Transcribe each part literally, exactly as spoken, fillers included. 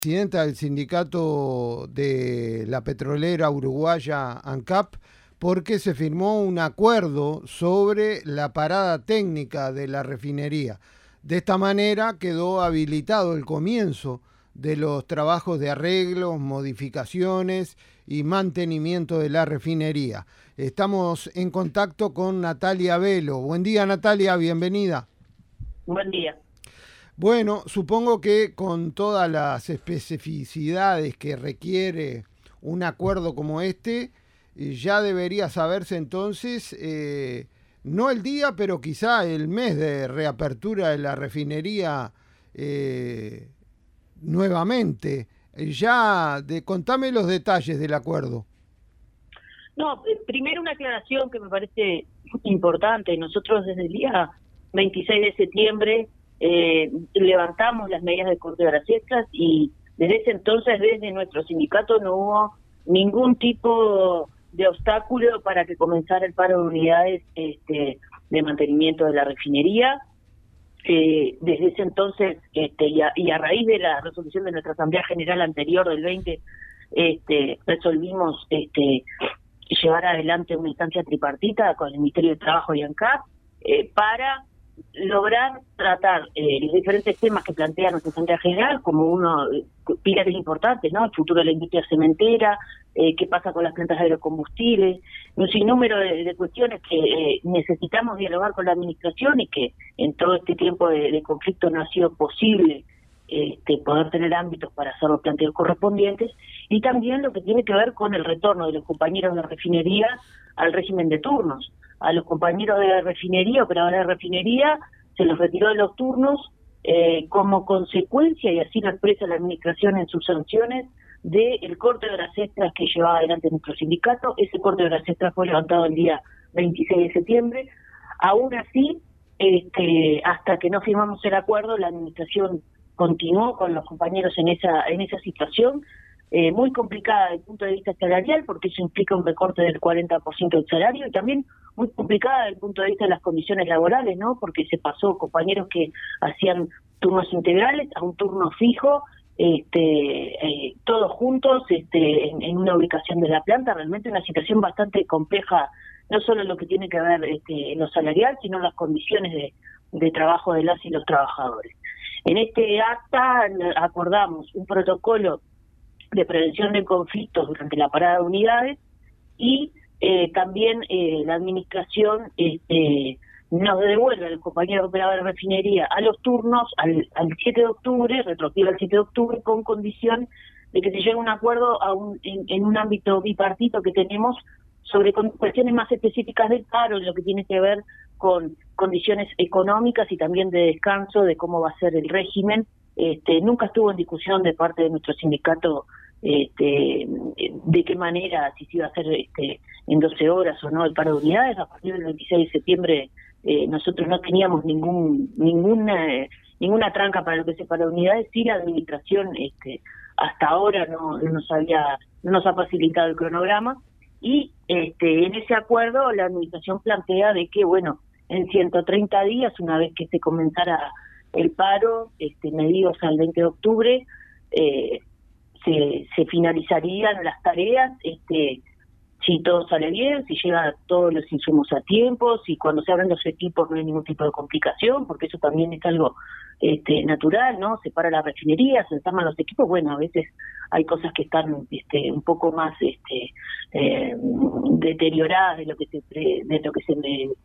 Presidenta del sindicato de la petrolera uruguaya ANCAP, porque se firmó un acuerdo sobre la parada técnica de la refinería. De esta manera quedó habilitado el comienzo de los trabajos de arreglos, modificaciones y mantenimiento de la refinería. Estamos en contacto con Natalia Velo. Buen día, Natalia, bienvenida. Buen día. Bueno, supongo que con todas las especificidades que requiere un acuerdo como este, eh, ya debería saberse entonces, eh, no el día, pero quizá el mes de reapertura de la refinería eh, nuevamente. Eh, Ya, de, contame los detalles del acuerdo. No, eh, primero una aclaración que me parece importante. Nosotros desde el día veintiséis de septiembre eh, levantamos las medidas de corte de horas extras y desde ese entonces, desde nuestro sindicato, no hubo ningún tipo de obstáculo para que comenzara el paro de unidades este, de mantenimiento de la refinería. Eh, desde ese entonces, este, y, a, y a raíz de la resolución de nuestra Asamblea General anterior del veinte, este, resolvimos este, llevar adelante una instancia tripartita con el Ministerio de Trabajo y ANCAP eh, para lograr tratar eh, los diferentes temas que plantea nuestra Asamblea General, como uno, eh, pilares importantes, ¿no? El futuro de la industria cementera, eh, qué pasa con las plantas de agrocombustibles, un sinnúmero de, de cuestiones que eh, necesitamos dialogar con la administración y que en todo este tiempo de, de conflicto no ha sido posible este, poder tener ámbitos para hacer los planteos correspondientes, y también lo que tiene que ver con el retorno de los compañeros de refinería al régimen de turnos. A los compañeros de refinería, operadores de refinería, se los retiró de los turnos eh, como consecuencia, y así lo expresa la administración en sus sanciones, del corte de horas extras que llevaba adelante nuestro sindicato. Ese corte de horas extras fue levantado el día veintiséis de septiembre. Aún así, este, hasta que no firmamos el acuerdo, la administración continuó con los compañeros en esa en esa situación, eh, muy complicada desde el punto de vista salarial, porque eso implica un recorte del cuarenta por ciento del salario, y también muy complicada desde el punto de vista de las condiciones laborales, ¿no? Porque se pasó compañeros que hacían turnos integrales a un turno fijo, este, eh, todos juntos este, en, en una ubicación de la planta. Realmente una situación bastante compleja, no solo en lo que tiene que ver este, en lo salarial, sino en las condiciones de, de trabajo de las y los trabajadores. En este acta acordamos un protocolo de prevención de conflictos durante la parada de unidades, y eh, también eh, la administración este, nos devuelve a los compañeros operadores de refinería a los turnos al, al siete de octubre, retroactiva al siete de octubre, con condición de que se llegue a un acuerdo a un, en, en un ámbito bipartito que tenemos sobre cuestiones más específicas del paro, en lo que tiene que ver con condiciones económicas y también de descanso, de cómo va a ser el régimen. Este, nunca estuvo en discusión de parte de nuestro sindicato este, de qué manera, si se iba a hacer este, en doce horas o no el paro de unidades. A partir del veintiséis de septiembre eh, nosotros no teníamos ningún ninguna ninguna tranca para lo que se paro de unidades. Sí, la administración este, hasta ahora no, no nos había no nos ha facilitado el cronograma, y este, en ese acuerdo la administración plantea de que, bueno, en ciento treinta días, una vez que se comenzara el paro, este, medidos al veinte de octubre, eh, se, se finalizarían las tareas, este, si todo sale bien, si llegan todos los insumos a tiempo, si cuando se abren los equipos no hay ningún tipo de complicación, porque eso también es algo este, natural, ¿no? Se para la refinería, se desarman los equipos. Bueno, a veces hay cosas que están este, un poco más este, eh, deterioradas de lo que se pre, de lo que se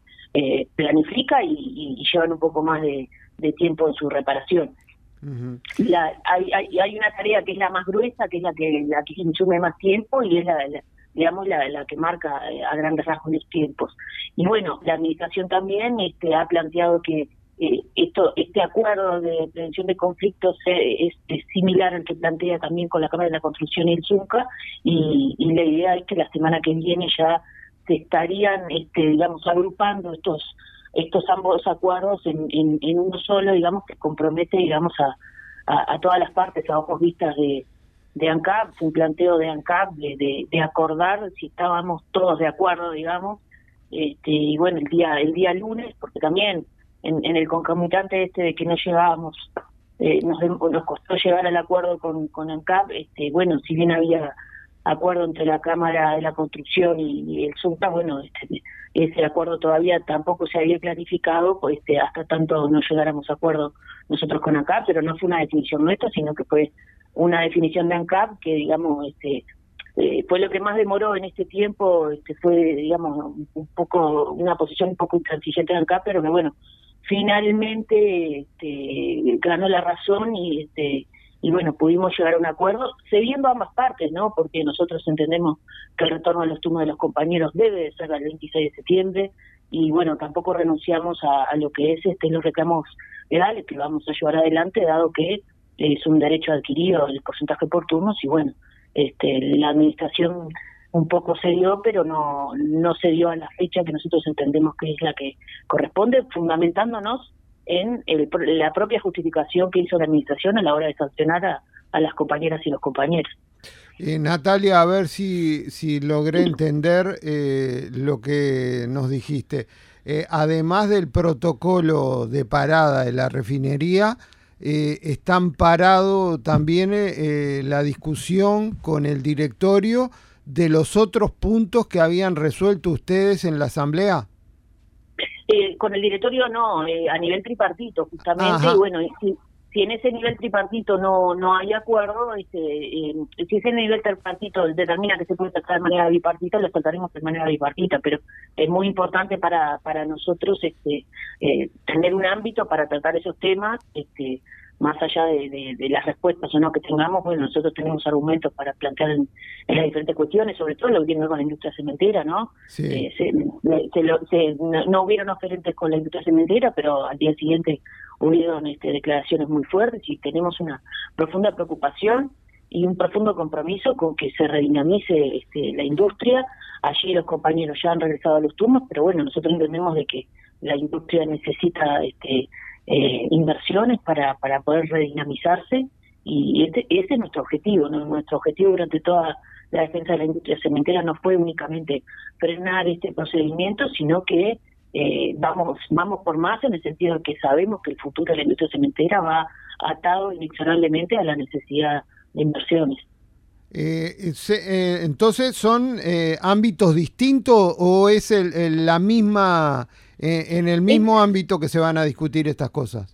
eh, planifica, y, y, y llevan un poco más de, de tiempo en su reparación. Uh-huh. La, hay, hay, hay una tarea que es la más gruesa, que es la que la que consume más tiempo, y es la, la digamos, la, la que marca a grandes rasgos los tiempos. Y bueno, la administración también este, ha planteado que eh, esto este acuerdo de prevención de conflictos es, es similar al que plantea también con la Cámara de la Construcción y el ZUNCA, y, y la idea es que la semana que viene ya se estarían, este, digamos, agrupando estos estos ambos acuerdos en, en, en uno solo, digamos, que compromete, digamos, a, a, a todas las partes, a ojos vistas de de ANCAP, un planteo de ANCAP de, de, de acordar si estábamos todos de acuerdo, digamos, este, y bueno, el día el día lunes, porque también en, en el concomitante este de que no llegábamos eh, nos, nos costó llegar al acuerdo con, con ANCAP. Este, bueno, si bien había acuerdo entre la Cámara de la Construcción y, y el SUNCA, bueno, este, ese acuerdo todavía tampoco se había clarificado, pues este, hasta tanto no llegáramos a acuerdo nosotros con ANCAP, pero no fue una definición nuestra, sino que fue una definición de ANCAP que, digamos, este, eh, fue lo que más demoró en este tiempo, este, fue, digamos, un poco, una posición un poco intransigente de ANCAP, pero que, bueno, finalmente este, ganó la razón y este y bueno, pudimos llegar a un acuerdo, cediendo a ambas partes, ¿no? Porque nosotros entendemos que el retorno a los turnos de los compañeros debe de ser el veintiséis de septiembre, y bueno, tampoco renunciamos a, a lo que es este los reclamos legales que vamos a llevar adelante, dado que es un derecho adquirido el porcentaje por turnos, y bueno, este la administración un poco se dio, pero no, no se dio a la fecha que nosotros entendemos que es la que corresponde, fundamentándonos en el, la propia justificación que hizo la administración a la hora de sancionar a, a las compañeras y los compañeros. Eh, Natalia, a ver si, si logré entender eh, lo que nos dijiste. Eh, además del protocolo de parada de la refinería, eh, están parado también eh, la discusión con el directorio de los otros puntos que habían resuelto ustedes en la asamblea. Eh, con el directorio no, eh, a nivel tripartito justamente. Ajá. Y bueno, si, si en ese nivel tripartito no no hay acuerdo, este, eh, si ese nivel tripartito determina que se puede tratar de manera bipartita, lo trataremos de manera bipartita, pero es muy importante para para nosotros este eh, tener un ámbito para tratar esos temas, este más allá de, de, de las respuestas o no que tengamos. Bueno, nosotros tenemos argumentos para plantear en, en las diferentes cuestiones, sobre todo lo que tiene que ver con la industria cementera, ¿no? Sí. Eh, se, se lo, se, no, no hubieron oferentes con la industria cementera, pero al día siguiente hubieron este, declaraciones muy fuertes, y tenemos una profunda preocupación y un profundo compromiso con que se redinamice este, la industria. Allí los compañeros ya han regresado a los turnos, pero bueno, nosotros entendemos de que la industria necesita este Eh, inversiones para para poder redinamizarse, y este, ese es nuestro objetivo, ¿no? Nuestro objetivo durante toda la defensa de la industria cementera no fue únicamente frenar este procedimiento, sino que eh, vamos vamos por más, en el sentido de que sabemos que el futuro de la industria cementera va atado inexorablemente a la necesidad de inversiones. Eh, se, eh, entonces, ¿son eh, ámbitos distintos o es el, el, la misma eh, en el mismo es, ámbito que se van a discutir estas cosas?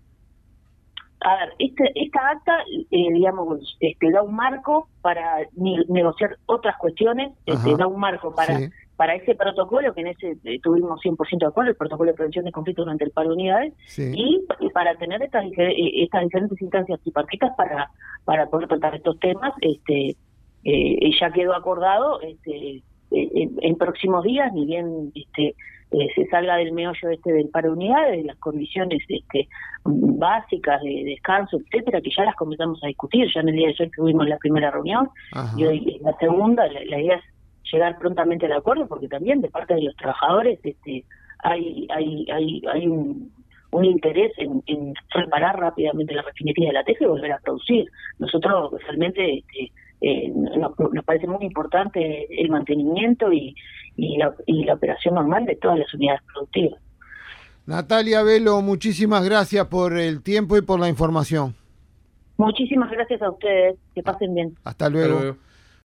A ver, este, esta acta, eh, digamos, este, da un marco para ni, negociar otras cuestiones, este, da un marco para sí. para ese protocolo, que en ese eh, tuvimos cien por ciento de acuerdo, el protocolo de prevención de conflictos durante el paro de unidades, sí. y, y para tener estas, estas diferentes instancias tripartitas para para poder tratar estos temas. este Eh, ya quedó acordado este, eh, en, en próximos días, ni bien este, eh, se salga del meollo este del paro de unidades, de las condiciones este, básicas de descanso, etcétera, que ya las comenzamos a discutir. Ya en el día de ayer tuvimos la primera reunión. Ajá. Y hoy la segunda. La, la idea es llegar prontamente al acuerdo, porque también de parte de los trabajadores este, hay hay hay hay un un interés en, en reparar rápidamente la refinería de La Teja y volver a producir. Nosotros realmente este, eh, nos, nos parece muy importante el mantenimiento y, y, la, y la operación normal de todas las unidades productivas. Natalia Velo, muchísimas gracias por el tiempo y por la información. Muchísimas gracias a ustedes, que pasen bien. Hasta luego. Hasta luego.